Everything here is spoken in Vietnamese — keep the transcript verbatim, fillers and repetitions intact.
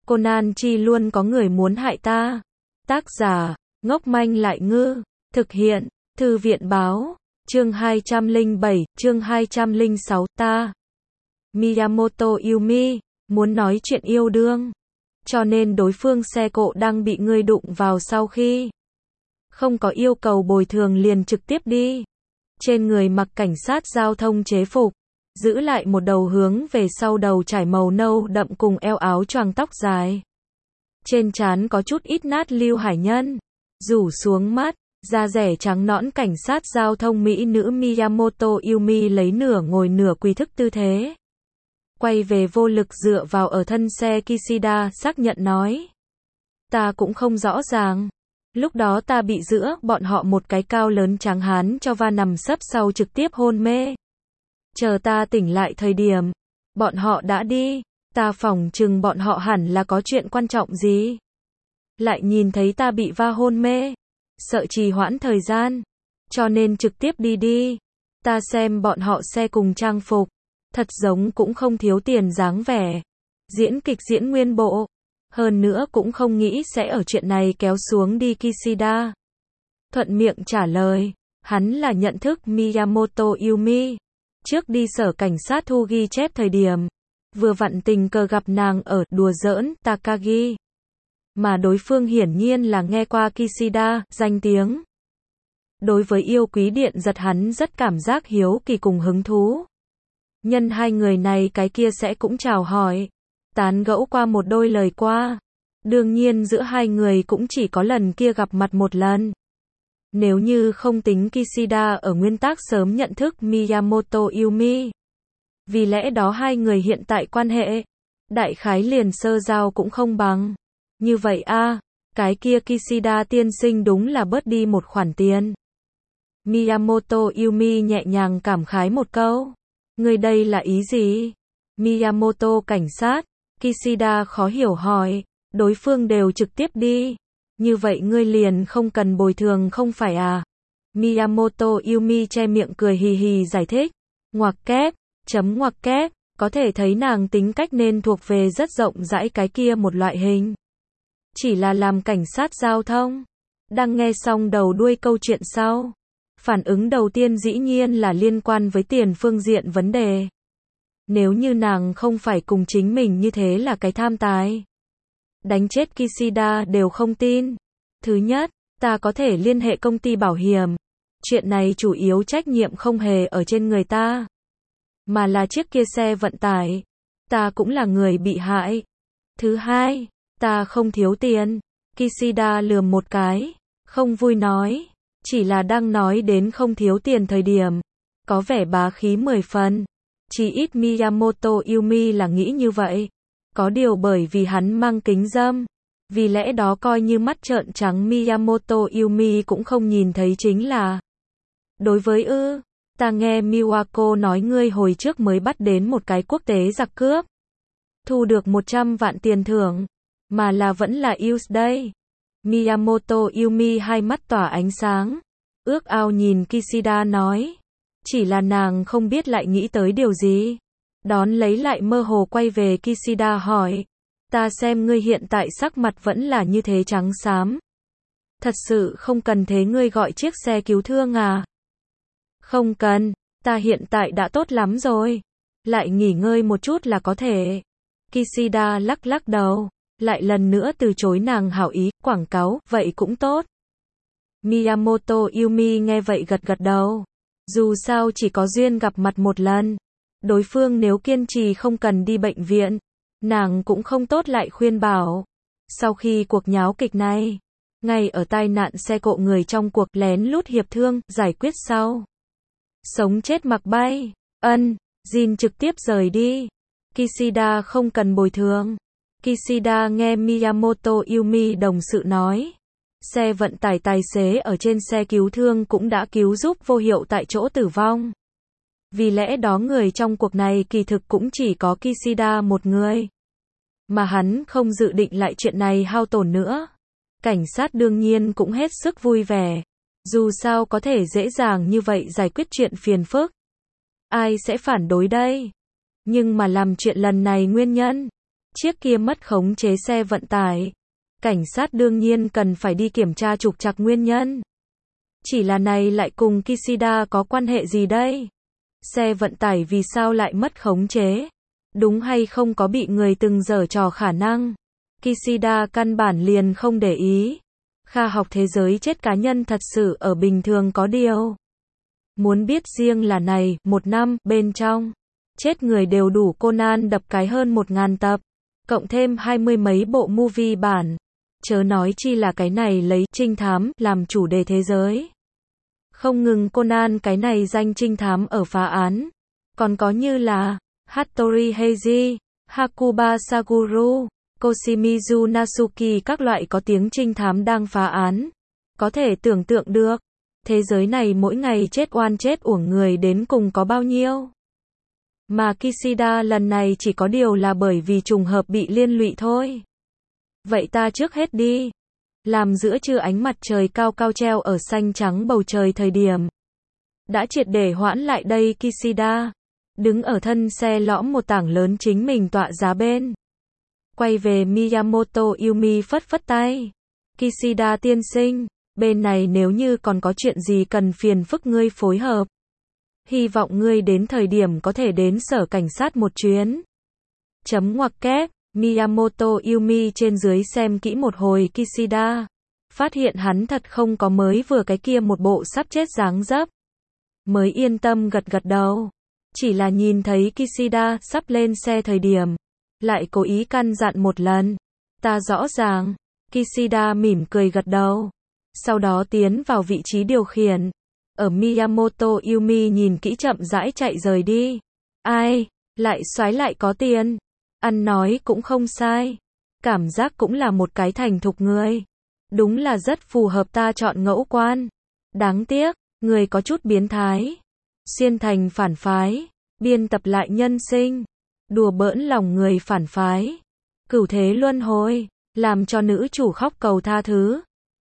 Conan chi luôn có người muốn hại ta. Tác giả, ngốc manh lại ngư. Thực hiện, Thư viện báo. Chương hai trăm lẻ bảy, chương hai trăm lẻ sáu, ta. Miyamoto Yumi, muốn nói chuyện yêu đương. Cho nên đối phương xe cộ đang bị ngươi đụng vào sau khi không có yêu cầu bồi thường liền trực tiếp đi. Trên người mặc cảnh sát giao thông chế phục, giữ lại một đầu hướng về sau đầu trải màu nâu đậm cùng eo áo choàng tóc dài. Trên trán có chút ít nát Lưu Hải Nhân, rủ xuống mắt, da rẻ trắng nõn cảnh sát giao thông mỹ nữ Miyamoto Yumi lấy nửa ngồi nửa quỳ thức tư thế. Quay về vô lực dựa vào ở thân xe Kishida xác nhận nói. Ta cũng không rõ ràng. Lúc đó ta bị giữa bọn họ một cái cao lớn trắng hán cho va nằm sấp sau trực tiếp hôn mê. Chờ ta tỉnh lại thời điểm, bọn họ đã đi, ta phỏng chừng bọn họ hẳn là có chuyện quan trọng gì. Lại nhìn thấy ta bị va hôn mê, sợ trì hoãn thời gian, cho nên trực tiếp đi đi. Ta xem bọn họ xe cùng trang phục, thật giống cũng không thiếu tiền dáng vẻ. Diễn kịch diễn nguyên bộ. Hơn nữa cũng không nghĩ sẽ ở chuyện này kéo xuống đi Kishida. Thuận miệng trả lời, hắn là nhận thức Miyamoto Yumi. Trước đi sở cảnh sát thu ghi chép thời điểm, vừa vặn tình cờ gặp nàng ở đùa giỡn Takagi. Mà đối phương hiển nhiên là nghe qua Kishida, danh tiếng. Đối với yêu quý điện giật hắn rất cảm giác hiếu kỳ cùng hứng thú. Nhân hai người này cái kia sẽ cũng chào hỏi, tán gẫu qua một đôi lời qua. Đương nhiên giữa hai người cũng chỉ có lần kia gặp mặt một lần. Nếu như không tính Kishida ở nguyên tắc sớm nhận thức Miyamoto Yumi. Vì lẽ đó hai người hiện tại quan hệ, đại khái liền sơ giao cũng không bằng. Như vậy a, à, cái kia Kishida tiên sinh đúng là bớt đi một khoản tiền. Miyamoto Yumi nhẹ nhàng cảm khái một câu. Người đây là ý gì? Miyamoto cảnh sát. Kishida khó hiểu hỏi. Đối phương đều trực tiếp đi. Như vậy ngươi liền không cần bồi thường không phải à? Miyamoto Yumi che miệng cười hì hì giải thích. Ngoặc kép, chấm ngoặc kép, có thể thấy nàng tính cách nên thuộc về rất rộng rãi cái kia một loại hình. Chỉ là làm cảnh sát giao thông. Đang nghe xong đầu đuôi câu chuyện sau. Phản ứng đầu tiên dĩ nhiên là liên quan với tiền phương diện vấn đề. Nếu như nàng không phải cùng chính mình như thế là cái tham tài. Đánh chết Kishida đều không tin. Thứ nhất, ta có thể liên hệ công ty bảo hiểm. Chuyện này chủ yếu trách nhiệm không hề ở trên người ta. Mà là chiếc kia xe vận tải. Ta cũng là người bị hại. Thứ hai, ta không thiếu tiền. Kishida lườm một cái. Không vui nói. Chỉ là đang nói đến không thiếu tiền thời điểm. Có vẻ bá khí mười phần. Chỉ ít Miyamoto Yumi là nghĩ như vậy. Có điều bởi vì hắn mang kính râm. Vì lẽ đó coi như mắt trợn trắng Miyamoto Yumi cũng không nhìn thấy chính là. Đối với ư, ta nghe Miwako nói ngươi hồi trước mới bắt đến một cái quốc tế giặc cướp. Thu được một trăm vạn tiền thưởng. Mà là vẫn là use đây. Miyamoto Yumi hai mắt tỏa ánh sáng. Ước ao nhìn Kishida nói. Chỉ là nàng không biết lại nghĩ tới điều gì. Đón lấy lại mơ hồ quay về Kishida hỏi. Ta xem ngươi hiện tại sắc mặt vẫn là như thế trắng xám. Thật sự không cần thế ngươi gọi chiếc xe cứu thương à? Không cần, ta hiện tại đã tốt lắm rồi. Lại nghỉ ngơi một chút là có thể. Kishida lắc lắc đầu. Lại lần nữa từ chối nàng hảo ý, quảng cáo, vậy cũng tốt. Miyamoto Yumi nghe vậy gật gật đầu. Dù sao chỉ có duyên gặp mặt một lần. Đối phương nếu kiên trì không cần đi bệnh viện, nàng cũng không tốt lại khuyên bảo. Sau khi cuộc nháo kịch này, ngay ở tai nạn xe cộ người trong cuộc lén lút hiệp thương, giải quyết sau. Sống chết mặc bay, ân, Jin trực tiếp rời đi. Kishida không cần bồi thường. Kishida nghe Miyamoto Yumi đồng sự nói. Xe vận tải tài xế ở trên xe cứu thương cũng đã cứu giúp vô hiệu tại chỗ tử vong. Vì lẽ đó người trong cuộc này kỳ thực cũng chỉ có Kishida một người. Mà hắn không dự định lại chuyện này hao tổn nữa. Cảnh sát đương nhiên cũng hết sức vui vẻ. Dù sao có thể dễ dàng như vậy giải quyết chuyện phiền phức. Ai sẽ phản đối đây? Nhưng mà làm chuyện lần này nguyên nhân. Chiếc kia mất khống chế xe vận tải. Cảnh sát đương nhiên cần phải đi kiểm tra trục trặc nguyên nhân. Chỉ là này lại cùng Kishida có quan hệ gì đây? Xe vận tải vì sao lại mất khống chế? Đúng hay không có bị người từng giở trò khả năng? Kishida căn bản liền không để ý. Kha học thế giới chết cá nhân thật sự ở bình thường có điều. Muốn biết riêng là này, một năm, bên trong. Chết người đều đủ Conan đập cái hơn một ngàn tập. Cộng thêm hai mươi mấy bộ movie bản. Chớ nói chi là cái này lấy trinh thám làm chủ đề thế giới. Không ngừng Conan cái này danh trinh thám ở phá án. Còn có như là Hattori Heiji, Hakuba Saguru, Koshimizu Nasuki các loại có tiếng trinh thám đang phá án. Có thể tưởng tượng được, thế giới này mỗi ngày chết oan chết uổng người đến cùng có bao nhiêu. Mà Kishida lần này chỉ có điều là bởi vì trùng hợp bị liên lụy thôi. Vậy ta trước hết đi. Làm giữa trưa ánh mặt trời cao cao treo ở xanh trắng bầu trời thời điểm. Đã triệt để hoãn lại đây Kishida. Đứng ở thân xe lõm một tảng lớn chính mình tọa giá bên. Quay về Miyamoto Yumi phất phất tay. Kishida tiên sinh, bên này nếu như còn có chuyện gì cần phiền phức ngươi phối hợp. Hy vọng ngươi đến thời điểm có thể đến sở cảnh sát một chuyến. Chấm ngoặc kép, Miyamoto Yumi trên dưới xem kỹ một hồi Kishida. Phát hiện hắn thật không có mới vừa cái kia một bộ sắp chết dáng dấp. Mới yên tâm gật gật đầu. Chỉ là nhìn thấy Kishida sắp lên xe thời điểm. Lại cố ý căn dặn một lần. Ta rõ ràng. Kishida mỉm cười gật đầu. Sau đó tiến vào vị trí điều khiển. Ở Miyamoto Yumi nhìn kỹ chậm rãi chạy rời đi. Ai, lại xoái lại có tiền. Ăn nói cũng không sai. Cảm giác cũng là một cái thành thục người. Đúng là rất phù hợp ta chọn ngẫu quan. Đáng tiếc, người có chút biến thái. Xuyên thành phản phái. Biên tập lại nhân sinh. Đùa bỡn lòng người phản phái. Cửu thế luân hồi. Làm cho nữ chủ khóc cầu tha thứ.